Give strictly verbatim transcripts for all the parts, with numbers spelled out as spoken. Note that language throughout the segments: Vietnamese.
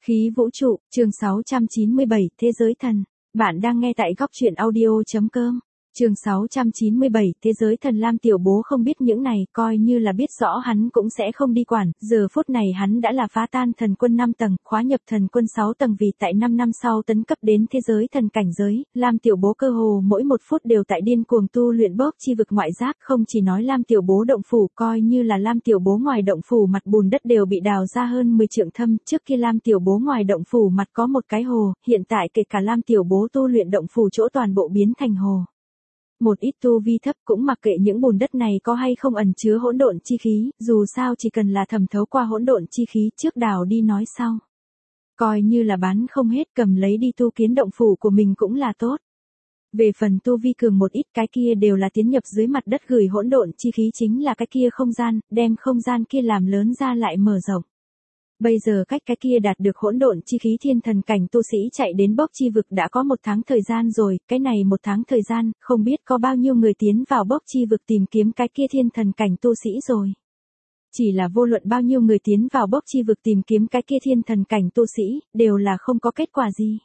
Khí vũ trụ, chương sáu trăm chín mươi bảy, Thế giới thần. Bạn đang nghe tại góc truyện audio.com. Chương sáu trăm chín mươi bảy, Thế giới thần. Lam Tiểu Bố không biết những này, coi như là biết rõ hắn cũng sẽ không đi quản, giờ phút này hắn đã là phá tan thần quân năm tầng, khóa nhập thần quân sáu tầng vì tại năm năm sau tấn cấp đến thế giới thần cảnh giới, Lam Tiểu Bố cơ hồ mỗi một phút đều tại điên cuồng tu luyện bóp chi vực ngoại giác, không chỉ nói Lam Tiểu Bố động phủ, coi như là Lam Tiểu Bố ngoài động phủ mặt bùn đất đều bị đào ra hơn mười trượng thâm, trước kia Lam Tiểu Bố ngoài động phủ mặt có một cái hồ, hiện tại kể cả Lam Tiểu Bố tu luyện động phủ chỗ toàn bộ biến thành hồ. Một ít tu vi thấp cũng mặc kệ những bùn đất này có hay không ẩn chứa hỗn độn chi khí, dù sao chỉ cần là thẩm thấu qua hỗn độn chi khí trước đào đi nói sau. Coi như là bán không hết cầm lấy đi tu kiến động phủ của mình cũng là tốt. Về phần tu vi cường một ít cái kia đều là tiến nhập dưới mặt đất gửi hỗn độn chi khí chính là cái kia không gian, đem không gian kia làm lớn ra lại mở rộng. Bây giờ cách cái kia đạt được hỗn độn chi khí thiên thần cảnh tu sĩ chạy đến bốc chi vực đã có một tháng thời gian rồi, cái này một tháng thời gian, không biết có bao nhiêu người tiến vào bốc chi vực tìm kiếm cái kia thiên thần cảnh tu sĩ rồi. Chỉ là vô luận bao nhiêu người tiến vào bốc chi vực tìm kiếm cái kia thiên thần cảnh tu sĩ, đều là không có kết quả gì.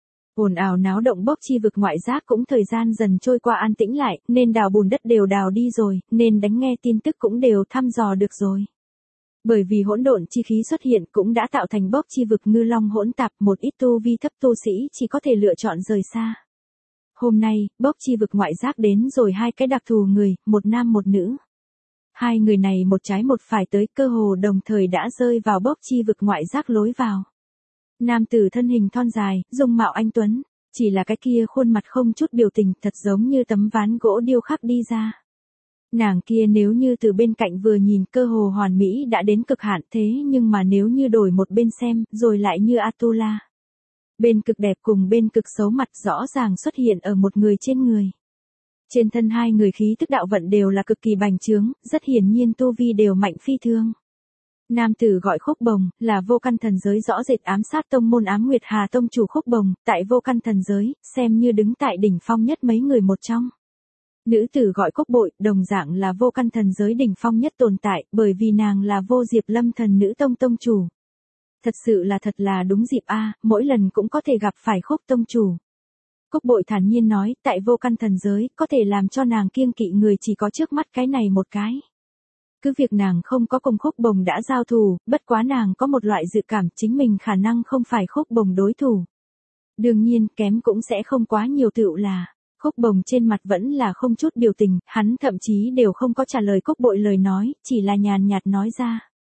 Ồn ào náo động bốc chi vực ngoại giác cũng thời gian dần trôi qua an tĩnh lại, nên đào bùn đất đều đào đi rồi, nên đánh nghe tin tức cũng đều thăm dò được rồi. Bởi vì hỗn độn chi khí xuất hiện cũng đã tạo thành bốc chi vực ngư long hỗn tạp, một ít tu vi thấp tu sĩ chỉ có thể lựa chọn rời xa. Hôm nay, bốc chi vực ngoại giác đến rồi hai cái đặc thù người, một nam một nữ. Hai người này một trái một phải tới cơ hồ đồng thời đã rơi vào bốc chi vực ngoại giác lối vào. Nam tử thân hình thon dài, dung mạo anh tuấn, chỉ là cái kia khuôn mặt không chút biểu tình thật giống như tấm ván gỗ điêu khắc đi ra. Nàng kia nếu như từ bên cạnh vừa nhìn cơ hồ hoàn mỹ đã đến cực hạn thế nhưng mà nếu như đổi một bên xem rồi lại như Atula. Bên cực đẹp cùng bên cực xấu mặt rõ ràng xuất hiện ở một người trên người. Trên thân hai người khí tức đạo vận đều là cực kỳ bành trướng, rất hiển nhiên tu vi đều mạnh phi thường. Nam tử gọi Khúc Bồng, là vô căn thần giới rõ rệt ám sát tông môn Ám Nguyệt Hà tông chủ Khúc Bồng, tại vô căn thần giới, xem như đứng tại đỉnh phong nhất mấy người một trong. Nữ tử gọi Cốc Bội, đồng dạng là vô căn thần giới đỉnh phong nhất tồn tại, bởi vì nàng là Vô Diệp Lâm thần nữ tông tông chủ. Thật sự là thật là đúng dịp a, mỗi lần cũng có thể gặp phải Khúc tông chủ. Cốc Bội thản nhiên nói, tại vô căn thần giới, có thể làm cho nàng kiêng kỵ người chỉ có trước mắt cái này một cái. Cứ việc nàng không có cùng Khúc Bồng đã giao thủ, bất quá nàng có một loại dự cảm chính mình khả năng không phải Khúc Bồng đối thủ. Đương nhiên, kém cũng sẽ không quá nhiều tựu là. Khúc Bồng trên mặt vẫn là không chút biểu tình, hắn thậm chí đều không có trả lời Cốc Bội lời nói, chỉ là nhàn nhạt nói ra.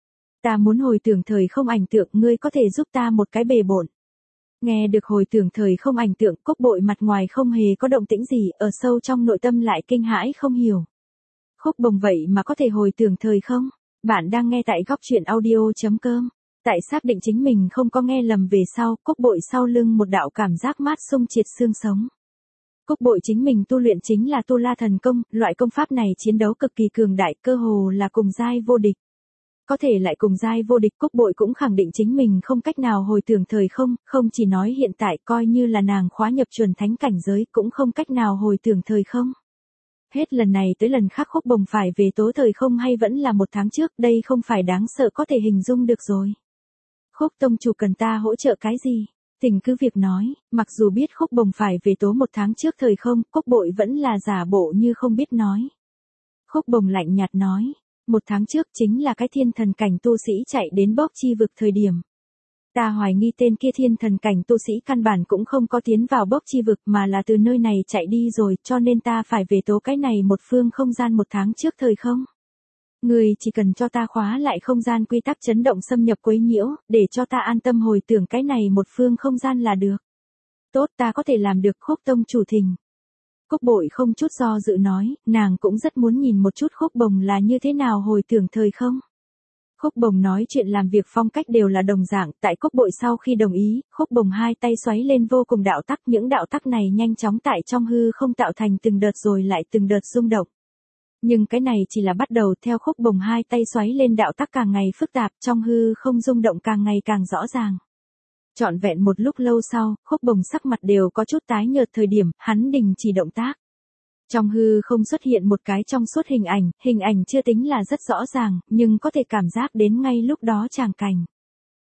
Ta muốn hồi tưởng thời không ảnh tượng, ngươi có thể giúp ta một cái bề bộn. Nghe được hồi tưởng thời không ảnh tượng, Cốc Bội mặt ngoài không hề có động tĩnh gì, ở sâu trong nội tâm lại kinh hãi không hiểu. Khúc Bồng vậy mà có thể hồi tưởng thời không? Bạn đang nghe tại góc truyện audio.com. Tại xác định chính mình không có nghe lầm về sau, Cốc Bội sau lưng một đạo cảm giác mát xung triệt xương sống. Cốc Bội chính mình tu luyện chính là Tu La thần công, loại công pháp này chiến đấu cực kỳ cường đại, cơ hồ là cùng giai vô địch. Có thể lại cùng giai vô địch, Cốc Bội cũng khẳng định chính mình không cách nào hồi tưởng thời không, không chỉ nói hiện tại coi như là nàng khóa nhập chuẩn thánh cảnh giới cũng không cách nào hồi tưởng thời không. Hết lần này tới lần khác Khúc Bồng phải về tố thời không hay vẫn là một tháng trước, đây không phải đáng sợ có thể hình dung được rồi. Khúc tông chủ cần ta hỗ trợ cái gì? Tình cứ việc nói, mặc dù biết Khúc Bồng phải về tố một tháng trước thời không, Cốc Bội vẫn là giả bộ như không biết nói. Khúc Bồng lạnh nhạt nói, một tháng trước chính là cái thiên thần cảnh tu sĩ chạy đến bốc chi vực thời điểm. Ta hoài nghi tên kia thiên thần cảnh tu sĩ căn bản cũng không có tiến vào bốc chi vực mà là từ nơi này chạy đi rồi, cho nên ta phải về tố cái này một phương không gian một tháng trước thời không. Người chỉ cần cho ta khóa lại không gian quy tắc chấn động xâm nhập quấy nhiễu, để cho ta an tâm hồi tưởng cái này một phương không gian là được. Tốt, ta có thể làm được. Khúc tông chủ thỉnh. Cốc Bội không chút do dự nói, nàng cũng rất muốn nhìn một chút Khúc Bồng là như thế nào hồi tưởng thời không. Khúc Bồng nói chuyện làm việc phong cách đều là đồng dạng, tại Cốc Bội sau khi đồng ý, Khúc Bồng hai tay xoáy lên vô cùng đạo tắc, những đạo tắc này nhanh chóng tại trong hư không tạo thành từng đợt rồi lại từng đợt rung động. Nhưng cái này chỉ là bắt đầu, theo Khúc Bồng hai tay xoáy lên đạo tắc càng ngày phức tạp, trong hư không rung động càng ngày càng rõ ràng. Trọn vẹn một lúc lâu sau, Khúc Bồng sắc mặt đều có chút tái nhợt thời điểm, hắn đình chỉ động tác. Trong hư không xuất hiện một cái trong suốt hình ảnh, hình ảnh chưa tính là rất rõ ràng, nhưng có thể cảm giác đến ngay lúc đó tràng cảnh.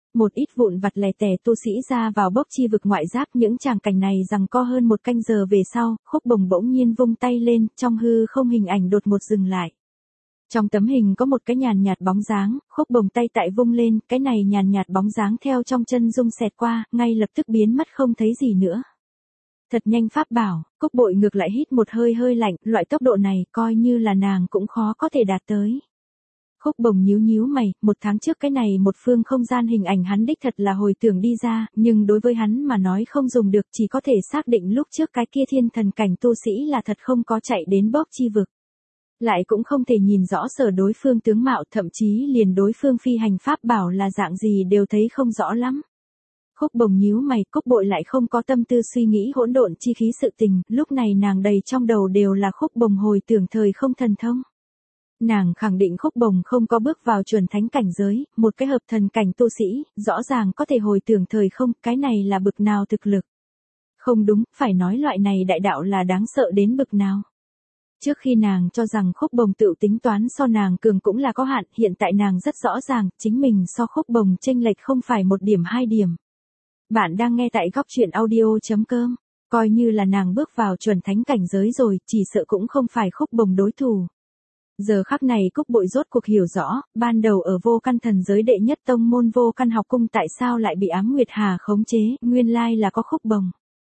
Một ít vụn vặt lẻ tẻ tu sĩ ra vào bốc chi vực ngoại giáp, những tràng cảnh này rằng co hơn một canh giờ về sau, Khúc Bồng bỗng nhiên vung tay lên, trong hư không hình ảnh đột một dừng lại. Trong tấm hình có một cái nhàn nhạt bóng dáng, Khúc Bồng tay tại vung lên, cái này nhàn nhạt bóng dáng theo trong chân dung xẹt qua, ngay lập tức biến mất không thấy gì nữa. Thật nhanh pháp bảo, Cúc Bội ngược lại hít một hơi hơi lạnh, loại tốc độ này coi như là nàng cũng khó có thể đạt tới. Khúc Bồng nhíu nhíu mày, một tháng trước cái này một phương không gian hình ảnh hắn đích thật là hồi tưởng đi ra, nhưng đối với hắn mà nói không dùng được, chỉ có thể xác định lúc trước cái kia thiên thần cảnh tu sĩ là thật không có chạy đến bốc chi vực. Lại cũng không thể nhìn rõ sở đối phương tướng mạo, thậm chí liền đối phương phi hành pháp bảo là dạng gì đều thấy không rõ lắm. Khúc Bồng nhíu mày, Cúc Bội lại không có tâm tư suy nghĩ hỗn độn chi khí sự tình, lúc này nàng đầy trong đầu đều là Khúc Bồng hồi tưởng thời không thần thông. Nàng khẳng định Khúc Bồng không có bước vào chuẩn thánh cảnh giới, một cái hợp thần cảnh tu sĩ, rõ ràng có thể hồi tưởng thời không, cái này là bực nào thực lực. Không đúng, phải nói loại này đại đạo là đáng sợ đến bực nào. Trước khi nàng cho rằng Khúc Bồng tự tính toán so nàng cường cũng là có hạn, hiện tại nàng rất rõ ràng, chính mình so Khúc Bồng chênh lệch không phải một điểm hai điểm. Bạn đang nghe tại góc truyện audio chấm com, coi như là nàng bước vào chuẩn thánh cảnh giới rồi, chỉ sợ cũng không phải Khúc Bồng đối thủ. Giờ khắc này Cúc Bội rốt cuộc hiểu rõ, ban đầu ở Vô Căn thần giới đệ nhất tông môn Vô Căn học cung tại sao lại bị Ám Nguyệt Hà khống chế, nguyên lai là có Khúc Bồng.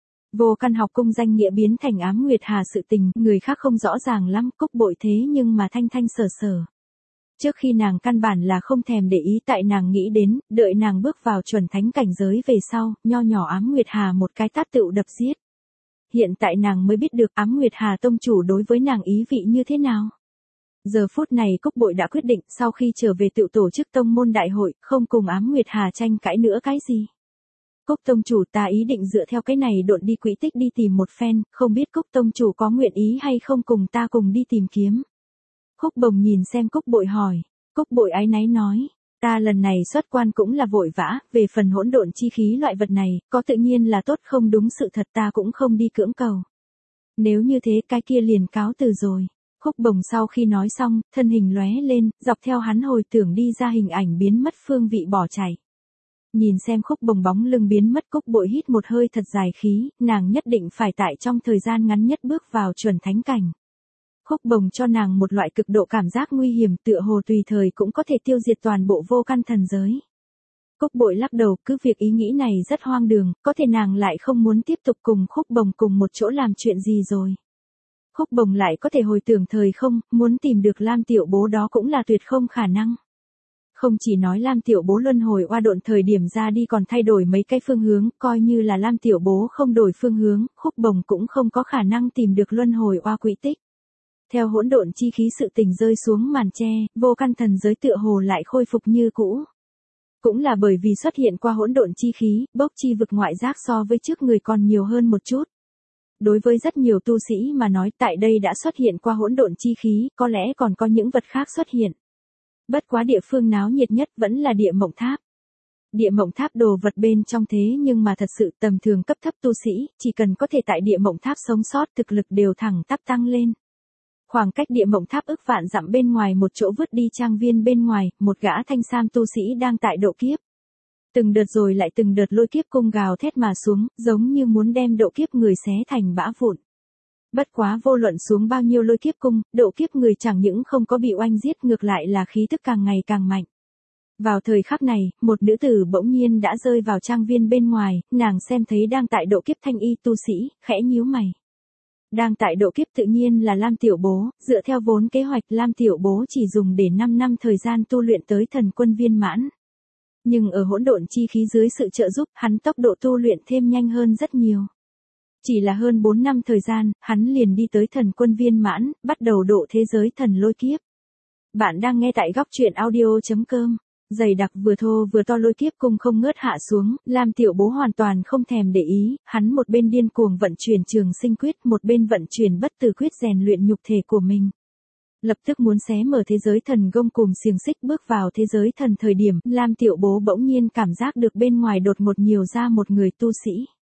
Vô Căn học cung danh nghĩa biến thành Ám Nguyệt Hà sự tình, người khác không rõ ràng lắm, Cúc Bội thế nhưng mà thanh thanh sở sở. Trước khi nàng căn bản là không thèm để ý, tại nàng nghĩ đến, đợi nàng bước vào chuẩn thánh cảnh giới về sau, nho nhỏ Ám Nguyệt Hà một cái tát tựu đập giết. Hiện tại nàng mới biết được Ám Nguyệt Hà tông chủ đối với nàng ý vị như thế nào. Giờ phút này Cúc Bội đã quyết định sau khi trở về tự tổ chức tông môn đại hội, không cùng Ám Nguyệt Hà tranh cãi nữa cái gì. Cúc tông chủ, ta ý định dựa theo cái này độn đi quỹ tích đi tìm một phen, không biết Cúc tông chủ có nguyện ý hay không cùng ta cùng đi tìm kiếm. Khúc Bồng nhìn xem Cúc Bội hỏi, Cúc Bội áy náy nói, ta lần này xuất quan cũng là vội vã, về phần hỗn độn chi khí loại vật này, có tự nhiên là tốt, không đúng sự thật ta cũng không đi cưỡng cầu. Nếu như thế cái kia liền cáo từ rồi. Khúc Bồng sau khi nói xong, thân hình lóe lên, dọc theo hắn hồi tưởng đi ra hình ảnh biến mất phương vị bỏ chạy. Nhìn xem Khúc Bồng bóng lưng biến mất, Cúc Bội hít một hơi thật dài khí, nàng nhất định phải tại trong thời gian ngắn nhất bước vào chuẩn thánh cảnh. Khúc Bồng cho nàng một loại cực độ cảm giác nguy hiểm, tựa hồ tùy thời cũng có thể tiêu diệt toàn bộ Vô Căn thần giới. Cúc Bội lắc đầu, cứ việc ý nghĩ này rất hoang đường, có thể nàng lại không muốn tiếp tục cùng Khúc Bồng cùng một chỗ làm chuyện gì rồi. Khúc Bồng lại có thể hồi tưởng thời không, muốn tìm được Lam Tiểu Bố đó cũng là tuyệt không khả năng. Không chỉ nói Lam Tiểu Bố luân hồi oa độn thời điểm ra đi còn thay đổi mấy cái phương hướng, coi như là Lam Tiểu Bố không đổi phương hướng, Khúc Bồng cũng không có khả năng tìm được luân hồi oa quỹ tích. Theo hỗn độn chi khí sự tình rơi xuống màn che, Vô Căn thần giới tựa hồ lại khôi phục như cũ. Cũng là bởi vì xuất hiện qua hỗn độn chi khí, bốc chi vực ngoại giác so với trước người còn nhiều hơn một chút. Đối với rất nhiều tu sĩ mà nói, tại đây đã xuất hiện qua hỗn độn chi khí, có lẽ còn có những vật khác xuất hiện. Bất quá địa phương náo nhiệt nhất vẫn là Địa Mộng Tháp. Địa Mộng Tháp đồ vật bên trong thế nhưng mà thật sự tầm thường cấp thấp tu sĩ, chỉ cần có thể tại Địa Mộng Tháp sống sót, thực lực đều thẳng tắp tăng lên. Khoảng cách Địa Mộng Tháp ức vạn dặm bên ngoài một chỗ vứt đi trang viên bên ngoài, một gã thanh sam tu sĩ đang tại độ kiếp. Từng đợt rồi lại từng đợt lôi kiếp cung gào thét mà xuống, giống như muốn đem độ kiếp người xé thành bã vụn. Bất quá vô luận xuống bao nhiêu lôi kiếp cung, độ kiếp người chẳng những không có bị oanh giết, ngược lại là khí tức càng ngày càng mạnh. Vào thời khắc này, một nữ tử bỗng nhiên đã rơi vào trang viên bên ngoài, nàng xem thấy đang tại độ kiếp thanh y tu sĩ, khẽ nhíu mày. Đang tại độ kiếp tự nhiên là Lam Tiểu Bố, dựa theo vốn kế hoạch Lam Tiểu Bố chỉ dùng để năm năm thời gian tu luyện tới thần quân viên mãn. Nhưng ở hỗn độn chi khí dưới sự trợ giúp, hắn tốc độ tu luyện thêm nhanh hơn rất nhiều. Chỉ là hơn bốn năm thời gian, hắn liền đi tới thần quân viên mãn, bắt đầu độ thế giới thần lôi kiếp. Bạn đang nghe tại góc truyện audio chấm com. Dày đặc vừa thô vừa to lôi kiếp cung không ngớt hạ xuống, Lam Tiểu Bố hoàn toàn không thèm để ý, hắn một bên điên cuồng vận chuyển trường sinh quyết, một bên vận chuyển bất tử quyết rèn luyện nhục thể của mình. Lập tức muốn xé mở thế giới thần gông cùng xiềng xích bước vào thế giới thần thời điểm, Lam Tiểu Bố bỗng nhiên cảm giác được bên ngoài đột ngột nhiều ra một người tu sĩ.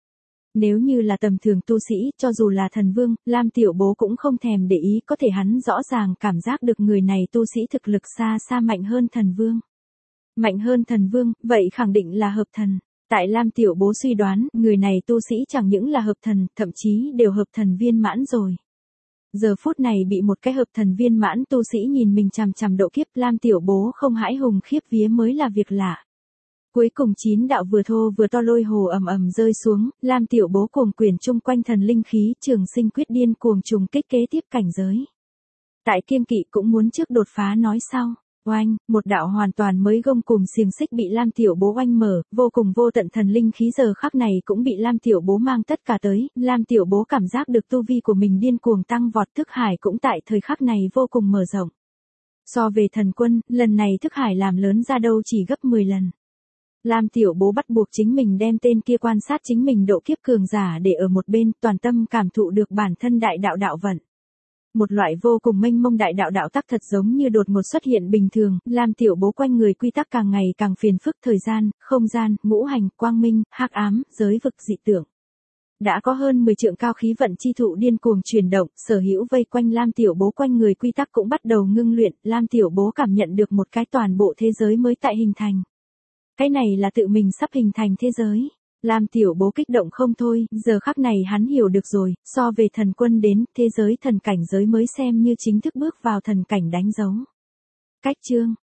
Nếu như là tầm thường tu sĩ, cho dù là thần vương, Lam Tiểu Bố cũng không thèm để ý, có thể hắn rõ ràng cảm giác được người này tu sĩ thực lực xa xa mạnh hơn thần vương. Mạnh hơn thần vương, vậy khẳng định là hợp thần. Tại Lam Tiểu Bố suy đoán, người này tu sĩ chẳng những là hợp thần, thậm chí đều hợp thần viên mãn rồi. Giờ phút này bị một cái hợp thần viên mãn tu sĩ nhìn mình chằm chằm độ kiếp, Lam Tiểu Bố không hãi hùng khiếp vía mới là việc lạ. Cuối cùng chín đạo vừa thô vừa to lôi hồ ầm ầm rơi xuống, Lam Tiểu Bố cuồng quyển chung quanh thần linh khí, Trường Sinh quyết điên cuồng trùng kích kế tiếp cảnh giới. Tại kiêng kỵ cũng muốn trước đột phá nói sau. Oanh, một đạo hoàn toàn mới gông cùm xiềng xích bị Lam Tiểu Bố oanh mở, vô cùng vô tận thần linh khí giờ khắc này cũng bị Lam Tiểu Bố mang tất cả tới, Lam Tiểu Bố cảm giác được tu vi của mình điên cuồng tăng vọt, thức hải cũng tại thời khắc này vô cùng mở rộng. So về thần quân, lần này thức hải làm lớn ra đâu chỉ gấp mười lần. Lam Tiểu Bố bắt buộc chính mình đem tên kia quan sát chính mình độ kiếp cường giả để ở một bên, toàn tâm cảm thụ được bản thân đại đạo đạo vận. Một loại vô cùng mênh mông đại đạo đạo tắc thật giống như đột ngột xuất hiện bình thường, Lam Tiểu Bố quanh người quy tắc càng ngày càng phiền phức, thời gian, không gian, ngũ hành, quang minh, hắc ám, giới vực dị tưởng. Đã có hơn mười trượng cao khí vận chi thụ điên cuồng chuyển động, sở hữu vây quanh Lam Tiểu Bố quanh người quy tắc cũng bắt đầu ngưng luyện, Lam Tiểu Bố cảm nhận được một cái toàn bộ thế giới mới tại hình thành. Cái này là tự mình sắp hình thành thế giới. Lam Tiểu Bố kích động không thôi, giờ khắc này hắn hiểu được rồi, so về thần quân đến, thế giới thần cảnh giới mới xem như chính thức bước vào thần cảnh đánh dấu. Cách chương